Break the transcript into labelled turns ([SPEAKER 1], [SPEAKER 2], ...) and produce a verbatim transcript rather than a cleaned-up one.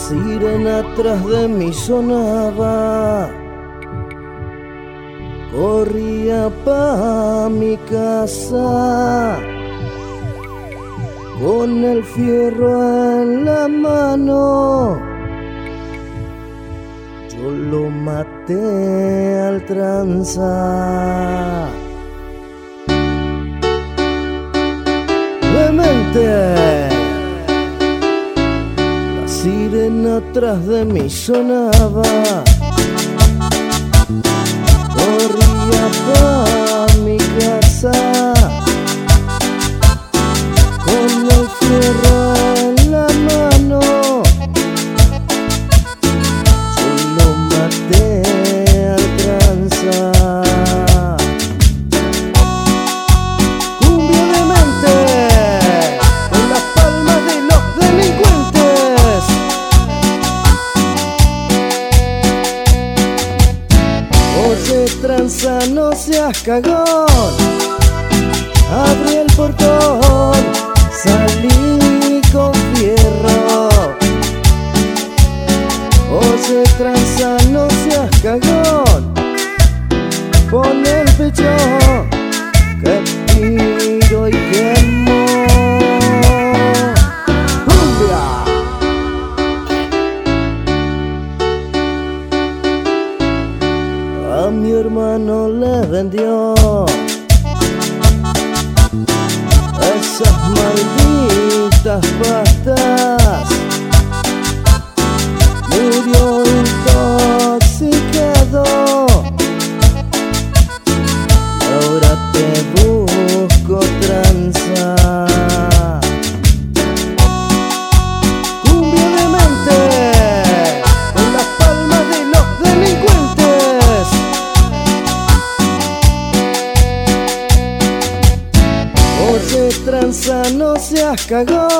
[SPEAKER 1] sirena atrás de mí sonaba, corría pa' mi casa con el fierro en la mano. Yo lo maté al tranza. Demente. La sirena atrás de mí sonaba, corría pa' mi casa con el fierro en la mano. Yo lo maté al tranza. Cumbia de mente con las palmas de los delincuentes. Oye, tranza, no seas cagón. Abrí el portón, salí con fierro. Oye, tranza, no seas cagón. Pon el pecho que tiro y quemo. ¡Cumbia! A mi hermano le vendió esas malditas pastas. Murió intoxicado y ahora te busco, tranza. Cumbia de mente con las palmas de los delincuentes. Oye, tranza, no seas cagón.